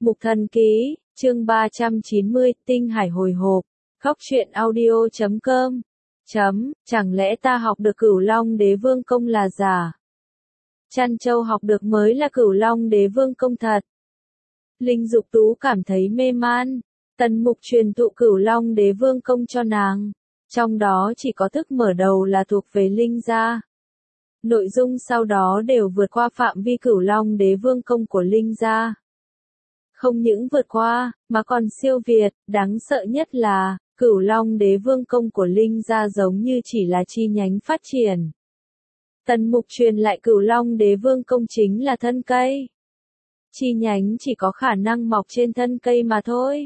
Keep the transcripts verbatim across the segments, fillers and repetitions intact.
Mục Thần Ký, chương ba trăm chín mươi, Tinh Hải hồi hộp, khóc chuyện audio chấm com. Chấm, chẳng lẽ ta học được Cửu Long Đế Vương Công là giả? Trăn Châu học được mới là Cửu Long Đế Vương Công thật. Linh Dục Tú cảm thấy mê man, Tần Mục truyền tụ Cửu Long Đế Vương Công cho nàng, trong đó chỉ có thức mở đầu là thuộc về Linh gia. Nội dung sau đó đều vượt qua phạm vi Cửu Long Đế Vương Công của Linh gia. Không những vượt qua, mà còn siêu việt, đáng sợ nhất là, Cửu Long Đế Vương Công của Linh gia giống như chỉ là chi nhánh phát triển. Tần Mục truyền lại Cửu Long Đế Vương Công chính là thân cây. Chi nhánh chỉ có khả năng mọc trên thân cây mà thôi.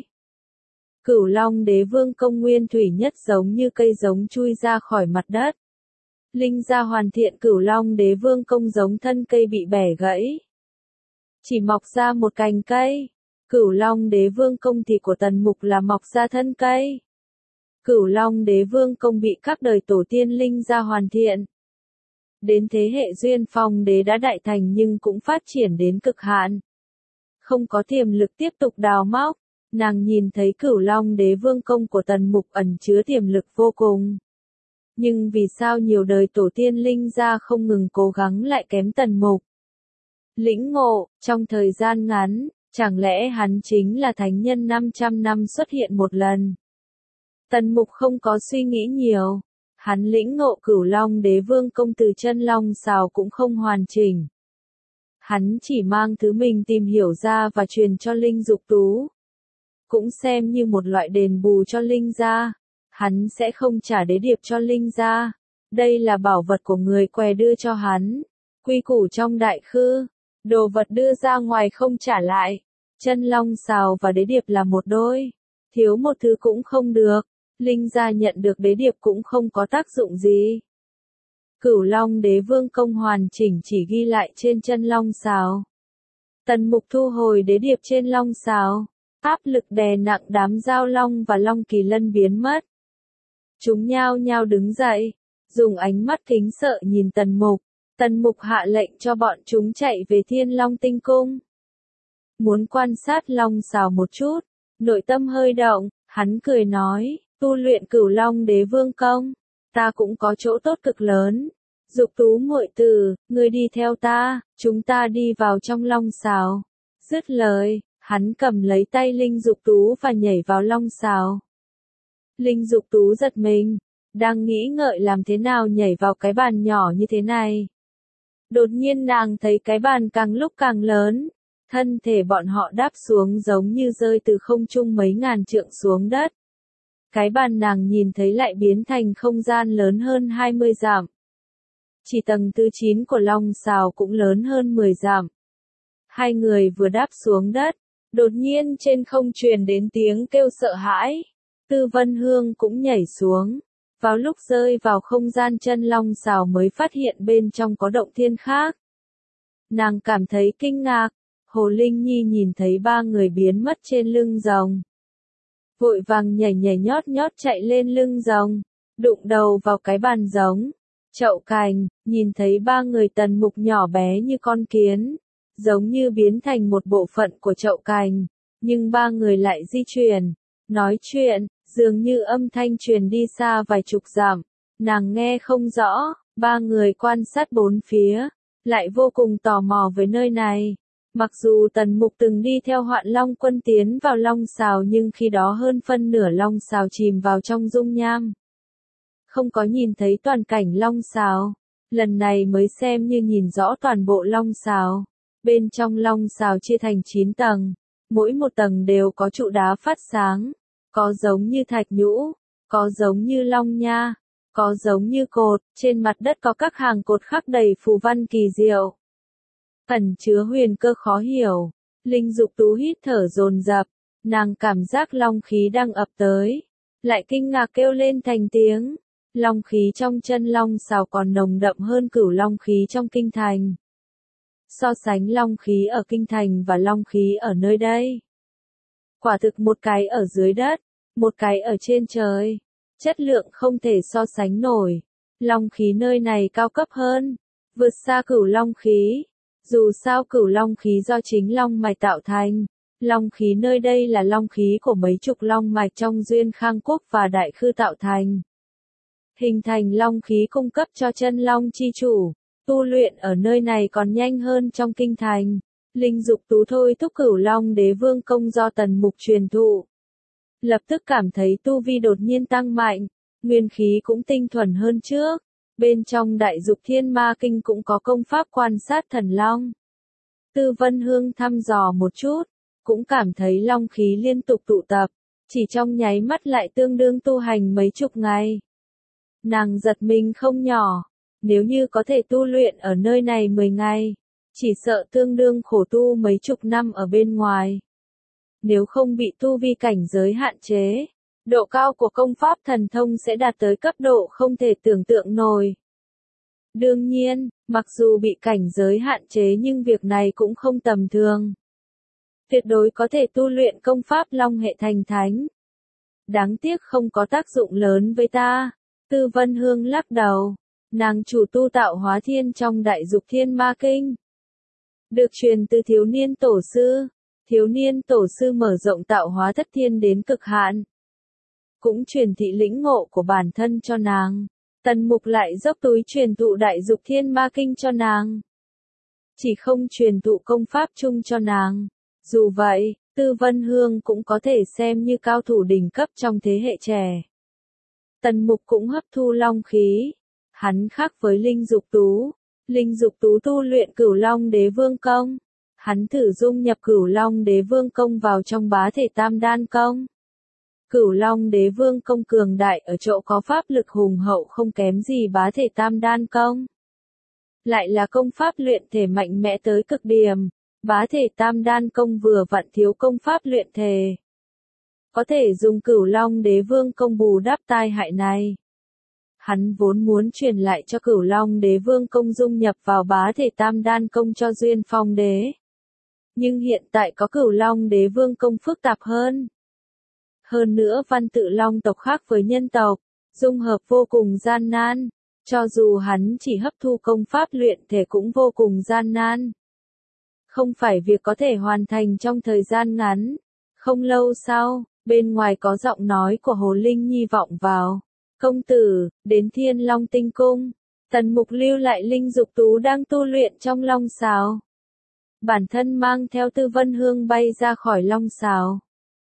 Cửu Long Đế Vương Công nguyên thủy nhất giống như cây giống chui ra khỏi mặt đất. Linh gia hoàn thiện Cửu Long Đế Vương Công giống thân cây bị bẻ gãy. Chỉ mọc ra một cành cây. Cửu Long Đế Vương Công thì của Tần Mục là mọc ra thân cây. Cửu Long Đế Vương Công bị các đời tổ tiên Linh gia hoàn thiện. Đến thế hệ Duyên Phong Đế đã đại thành nhưng cũng phát triển đến cực hạn. Không có tiềm lực tiếp tục đào móc, nàng nhìn thấy Cửu Long Đế Vương Công của Tần Mục ẩn chứa tiềm lực vô cùng. Nhưng vì sao nhiều đời tổ tiên Linh gia không ngừng cố gắng lại kém Tần Mục? Lĩnh ngộ, trong thời gian ngắn, chẳng lẽ hắn chính là thánh nhân năm trăm năm xuất hiện một lần? Tần Mục không có suy nghĩ nhiều. Hắn lĩnh ngộ Cửu Long Đế Vương Công từ chân long sào cũng không hoàn chỉnh. Hắn chỉ mang thứ mình tìm hiểu ra và truyền cho Linh Dục Tú. Cũng xem như một loại đền bù cho Linh gia. Hắn sẽ không trả đế điệp cho Linh gia. Đây là bảo vật của người què đưa cho hắn. Quy củ trong đại khư. Đồ vật đưa ra ngoài không trả lại. Chân long sào và đế điệp là một đôi. Thiếu một thứ cũng không được. Linh gia nhận được đế điệp cũng không có tác dụng gì. Cửu Long Đế Vương Công hoàn chỉnh chỉ ghi lại trên chân long sào. Tần Mục thu hồi đế điệp trên long sào. Áp lực đè nặng đám giao long và long kỳ lân biến mất. Chúng nhao nhao đứng dậy, dùng ánh mắt kính sợ nhìn Tần Mục. Tần Mục hạ lệnh cho bọn chúng chạy về Thiên Long Tinh Cung. Muốn quan sát long sào một chút, nội tâm hơi động, hắn cười nói, tu luyện Cửu Long Đế Vương Công, ta cũng có chỗ tốt cực lớn. Dục Tú muội tử, ngươi đi theo ta, chúng ta đi vào trong long sào. Dứt lời, hắn cầm lấy tay Linh Dục Tú và nhảy vào long sào. Linh Dục Tú giật mình, đang nghĩ ngợi làm thế nào nhảy vào cái bàn nhỏ như thế này. Đột nhiên nàng thấy cái bàn càng lúc càng lớn, thân thể bọn họ đáp xuống giống như rơi từ không trung mấy ngàn trượng xuống đất. Cái bàn nàng nhìn thấy lại biến thành không gian lớn hơn hai mươi dặm. Chỉ tầng thứ chín của long sào cũng lớn hơn mười dặm. Hai người vừa đáp xuống đất, đột nhiên trên không truyền đến tiếng kêu sợ hãi. Tư Vân Hương cũng nhảy xuống. Vào lúc rơi vào không gian chân long sào mới phát hiện bên trong có động thiên khác. Nàng cảm thấy kinh ngạc. Hồ Linh Nhi nhìn thấy ba người biến mất trên lưng rồng. Vội vàng nhảy nhảy nhót nhót chạy lên lưng rồng, đụng đầu vào cái bàn giống. Chậu cành, nhìn thấy ba người Tần Mục nhỏ bé như con kiến, giống như biến thành một bộ phận của chậu cành, nhưng ba người lại di chuyển, nói chuyện, dường như âm thanh truyền đi xa vài chục dặm, nàng nghe không rõ, ba người quan sát bốn phía, lại vô cùng tò mò với nơi này. Mặc dù Tần Mục từng đi theo Hoạn Long quân tiến vào long sào nhưng khi đó hơn phân nửa long sào chìm vào trong dung nham. Không có nhìn thấy toàn cảnh long sào, lần này mới xem như nhìn rõ toàn bộ long sào. Bên trong long sào chia thành chín tầng, mỗi một tầng đều có trụ đá phát sáng, có giống như thạch nhũ, có giống như long nha, có giống như cột, trên mặt đất có các hàng cột khắc đầy phù văn kỳ diệu. Ẩn chứa huyền cơ khó hiểu. Linh Dục Tú hít thở dồn dập, nàng cảm giác long khí đang ập tới, lại kinh ngạc kêu lên thành tiếng. Long khí trong chân long sào còn nồng đậm hơn Cửu Long khí trong kinh thành. So sánh long khí ở kinh thành và long khí ở nơi đây, quả thực một cái ở dưới đất, một cái ở trên trời, chất lượng không thể so sánh nổi. Long khí nơi này cao cấp hơn, vượt xa Cửu Long khí. Dù sao Cửu Long khí do chính long mạch tạo thành, Long khí nơi đây là long khí của mấy chục long mạch trong Duyên Khang Quốc và Đại Khư tạo thành. Hình thành long khí cung cấp cho chân long chi chủ, tu luyện ở nơi này còn nhanh hơn trong kinh thành. Linh Dục Tú thôi thúc Cửu Long Đế Vương công do Tần Mục truyền thụ. Lập tức cảm thấy tu vi đột nhiên tăng mạnh, nguyên khí cũng tinh thuần hơn trước. Bên trong Đại Dục Thiên Ma Kinh cũng có công pháp quan sát thần long. Tư Vân Hương thăm dò một chút, cũng cảm thấy long khí liên tục tụ tập, chỉ trong nháy mắt lại tương đương tu hành mấy chục ngày. Nàng giật mình không nhỏ, nếu như có thể tu luyện ở nơi này mười ngày, chỉ sợ tương đương khổ tu mấy chục năm ở bên ngoài. Nếu không bị tu vi cảnh giới hạn chế, độ cao của công pháp thần thông sẽ đạt tới cấp độ không thể tưởng tượng nổi. Đương nhiên, mặc dù bị cảnh giới hạn chế nhưng việc này cũng không tầm thường. Tuyệt đối có thể tu luyện công pháp long hệ thành thánh. Đáng tiếc không có tác dụng lớn với ta. Tư Vân Hương lắc đầu, nàng chủ tu tạo hóa thiên trong Đại Dục Thiên Ma Kinh. Được truyền từ thiếu niên tổ sư, thiếu niên tổ sư mở rộng tạo hóa thất thiên đến cực hạn. Cũng truyền thị lĩnh ngộ của bản thân cho nàng. Tần Mục lại dốc túi truyền thụ Đại Dục Thiên Ma Kinh cho nàng. Chỉ không truyền thụ công pháp chung cho nàng. Dù vậy, Tư Vân Hương cũng có thể xem như cao thủ đỉnh cấp trong thế hệ trẻ. Tần Mục cũng hấp thu long khí. Hắn khác với Linh Dục Tú. Linh Dục Tú tu luyện Cửu Long Đế Vương Công. Hắn thử dung nhập Cửu Long Đế Vương Công vào trong bá thể Tam Đan Công. Cửu Long Đế Vương Công cường đại ở chỗ có pháp lực hùng hậu không kém gì bá thể Tam Đan Công. Lại là công pháp luyện thể mạnh mẽ tới cực điểm, bá thể Tam Đan Công vừa vặn thiếu công pháp luyện thể. Có thể dùng Cửu Long Đế Vương Công bù đắp tai hại này. Hắn vốn muốn truyền lại cho Cửu Long Đế Vương Công dung nhập vào bá thể Tam Đan Công cho Duyên Phong Đế. Nhưng hiện tại có Cửu Long Đế Vương Công phức tạp hơn. Hơn nữa văn tự long tộc khác với nhân tộc, dung hợp vô cùng gian nan, cho dù hắn chỉ hấp thu công pháp luyện thể cũng vô cùng gian nan. Không phải việc có thể hoàn thành trong thời gian ngắn. Không lâu sau, bên ngoài có giọng nói của Hồ Linh Nhi vọng vào. Công tử, đến Thiên Long Tinh Cung. Tần Mục lưu lại Linh Dục Tú đang tu luyện trong Long Sào. Bản thân mang theo Tư Vân Hương bay ra khỏi Long Sào.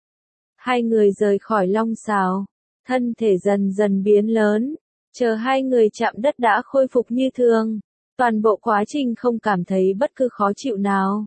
Hai người rời khỏi Long Sào, thân thể dần dần biến lớn, chờ hai người chạm đất đã khôi phục như thường, toàn bộ quá trình không cảm thấy bất cứ khó chịu nào.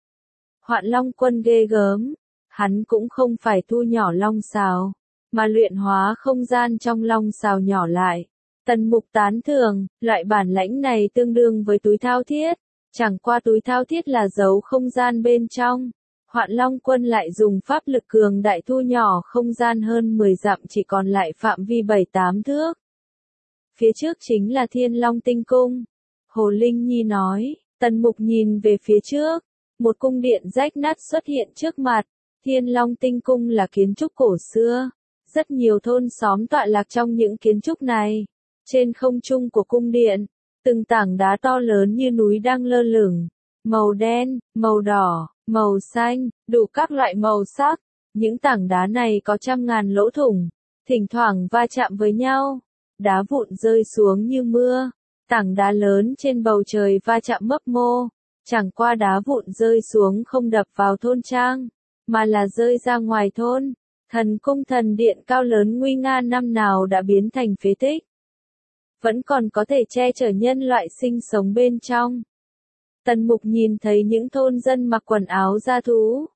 Hoạn Long Quân ghê gớm, hắn cũng không phải thu nhỏ Long Sào, mà luyện hóa không gian trong Long Sào nhỏ lại. Tần Mục tán thưởng, loại bản lãnh này tương đương với túi thao thiết, chẳng qua túi thao thiết là giấu không gian bên trong. Hoạn Long Quân lại dùng pháp lực cường đại thu nhỏ không gian hơn mười dặm chỉ còn lại phạm vi bảy tám thước. Phía trước chính là Thiên Long Tinh Cung. Hồ Linh Nhi nói, Tần Mục nhìn về phía trước, một cung điện rách nát xuất hiện trước mặt. Thiên Long Tinh Cung là kiến trúc cổ xưa, rất nhiều thôn xóm tọa lạc trong những kiến trúc này. Trên không trung của cung điện, từng tảng đá to lớn như núi đang lơ lửng, màu đen, màu đỏ, màu xanh, đủ các loại màu sắc. Những tảng đá này có trăm ngàn lỗ thủng, thỉnh thoảng va chạm với nhau, đá vụn rơi xuống như mưa. Tảng đá lớn trên bầu trời va chạm mấp mô, chẳng qua đá vụn rơi xuống không đập vào thôn trang, mà là rơi ra ngoài thôn. Thần cung thần điện cao lớn nguy nga năm nào đã biến thành phế tích, vẫn còn có thể che chở nhân loại sinh sống bên trong. Tần Mục nhìn thấy những thôn dân mặc quần áo da thú,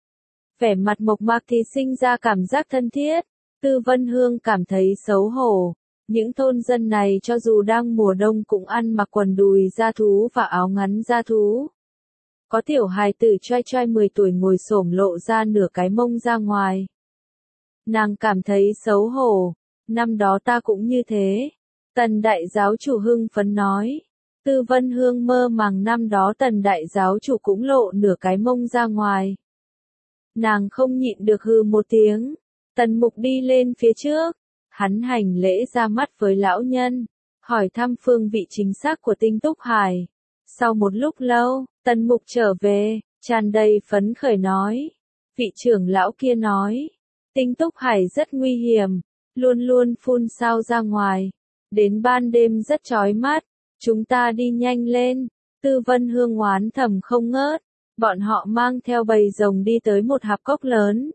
vẻ mặt mộc mạc thì sinh ra cảm giác thân thiết. Tư Vân Hương cảm thấy xấu hổ. Những thôn dân này cho dù đang mùa đông cũng ăn mặc quần đùi da thú và áo ngắn da thú. Có tiểu hài tử trai trai mười tuổi ngồi xổm lộ ra nửa cái mông ra ngoài. Nàng cảm thấy xấu hổ. Năm đó ta cũng như thế. Tần đại giáo chủ hưng phấn nói. Tư Vân Hương mơ màng năm đó tần đại giáo chủ cũng lộ nửa cái mông ra ngoài. Nàng không nhịn được hừ một tiếng. Tần Mục đi lên phía trước. Hắn hành lễ ra mắt với lão nhân, hỏi thăm phương vị chính xác của Tinh Túc Hải. Sau một lúc lâu, Tần Mục trở về, tràn đầy phấn khởi nói. Vị trưởng lão kia nói, tinh túc hải rất nguy hiểm, luôn luôn phun sao ra ngoài, đến ban đêm rất chói mắt, chúng ta đi nhanh lên. Tư Vân Hương oán thầm không ngớt, bọn họ mang theo bầy rồng đi tới một hạp cốc lớn.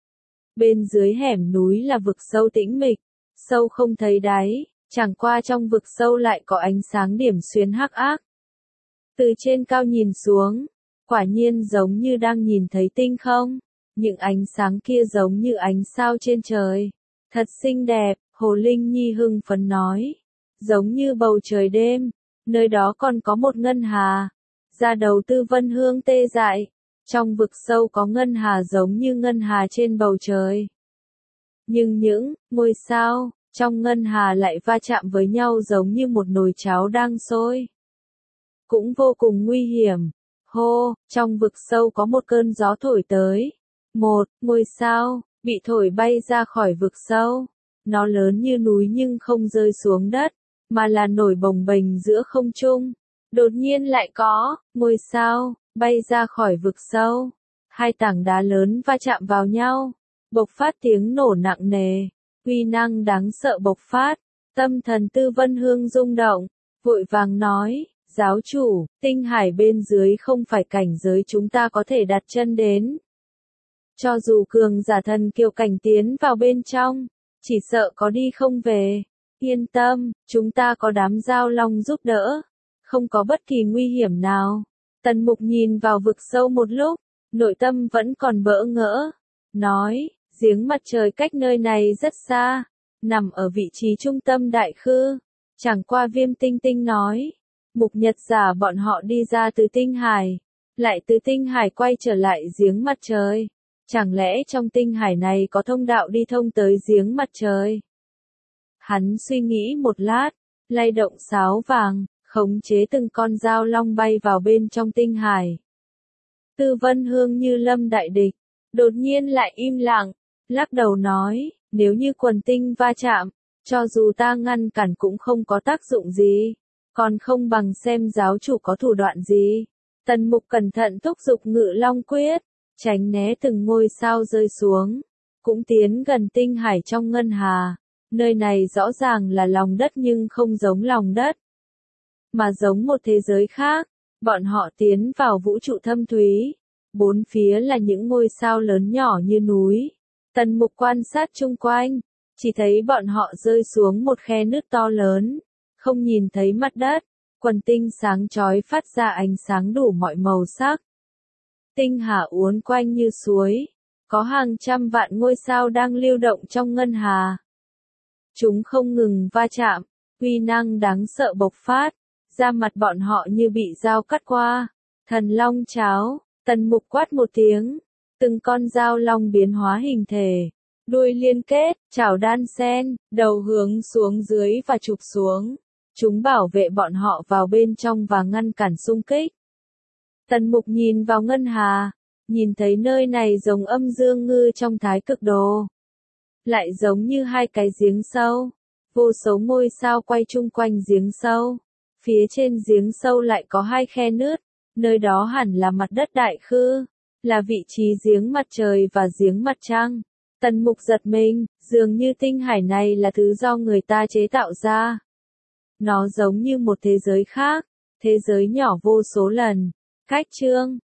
Bên dưới hẻm núi là vực sâu tĩnh mịch, sâu không thấy đáy, chẳng qua trong vực sâu lại có ánh sáng điểm xuyên hắc ác. Từ trên cao nhìn xuống, quả nhiên giống như đang nhìn thấy tinh không, những ánh sáng kia giống như ánh sao trên trời. Thật xinh đẹp, Hồ Linh Nhi hưng phấn nói, giống như bầu trời đêm, nơi đó còn có một ngân hà. Da đầu Tư Vân Hương tê dại, trong vực sâu có ngân hà giống như ngân hà trên bầu trời. Nhưng những ngôi sao trong ngân hà lại va chạm với nhau giống như một nồi cháo đang sôi. Cũng vô cùng nguy hiểm. Hô, trong vực sâu có một cơn gió thổi tới. Một ngôi sao bị thổi bay ra khỏi vực sâu. Nó lớn như núi nhưng không rơi xuống đất, mà là nổi bồng bềnh giữa không trung. Đột nhiên lại có ngôi sao bay ra khỏi vực sâu. Hai tảng đá lớn va chạm vào nhau, bộc phát tiếng nổ nặng nề, uy năng đáng sợ bộc phát. Tâm thần Tư Vân Hương rung động, vội vàng nói, giáo chủ, tinh hải bên dưới không phải cảnh giới chúng ta có thể đặt chân đến. Cho dù cường giả thần kiều cảnh tiến vào bên trong, chỉ sợ có đi không về. Yên tâm, chúng ta có đám giao long giúp đỡ, không có bất kỳ nguy hiểm nào. Tần Mục nhìn vào vực sâu một lúc, nội tâm vẫn còn bỡ ngỡ, nói, giếng mặt trời cách nơi này rất xa, nằm ở vị trí trung tâm đại khư. Chẳng qua Viêm Tinh Tinh nói, Mục Nhật giả bọn họ đi ra từ tinh hải, lại từ tinh hải quay trở lại giếng mặt trời. Chẳng lẽ trong tinh hải này có thông đạo đi thông tới giếng mặt trời? Hắn suy nghĩ một lát, lay động sáo vàng, khống chế từng con dao long bay vào bên trong tinh hải. Tư Vân Hương như lâm đại địch, đột nhiên lại im lặng, lắc đầu nói, nếu như quần tinh va chạm, cho dù ta ngăn cản cũng không có tác dụng gì, còn không bằng xem giáo chủ có thủ đoạn gì. Tần Mục cẩn thận thúc giục Ngự Long Quyết, tránh né từng ngôi sao rơi xuống, cũng tiến gần tinh hải trong ngân hà. Nơi này rõ ràng là lòng đất nhưng không giống lòng đất, mà giống một thế giới khác. Bọn họ tiến vào vũ trụ thâm thúy, bốn phía là những ngôi sao lớn nhỏ như núi. Tần Mục quan sát chung quanh, chỉ thấy bọn họ rơi xuống một khe nứt to lớn, không nhìn thấy mặt đất. Quần tinh sáng chói phát ra ánh sáng đủ mọi màu sắc. Tinh hà uốn quanh như suối, có hàng trăm vạn ngôi sao đang lưu động trong ngân hà. Chúng không ngừng va chạm, uy năng đáng sợ bộc phát, da mặt bọn họ như bị dao cắt qua. Thần long cháo, Tần Mục quát một tiếng, từng con dao long biến hóa hình thể, đuôi liên kết, chảo đan sen, đầu hướng xuống dưới và chụp xuống. Chúng bảo vệ bọn họ vào bên trong và ngăn cản xung kích. Tần Mục nhìn vào ngân hà, nhìn thấy nơi này giống âm dương ngư trong Thái Cực Đồ, lại giống như hai cái giếng sâu, vô số ngôi sao quay chung quanh giếng sâu. Phía trên giếng sâu lại có hai khe nứt, nơi đó hẳn là mặt đất đại khư, là vị trí giếng mặt trời và giếng mặt trăng. Tần Mục giật mình, dường như tinh hải này là thứ do người ta chế tạo ra. Nó giống như một thế giới khác, thế giới nhỏ vô số lần. Cách chương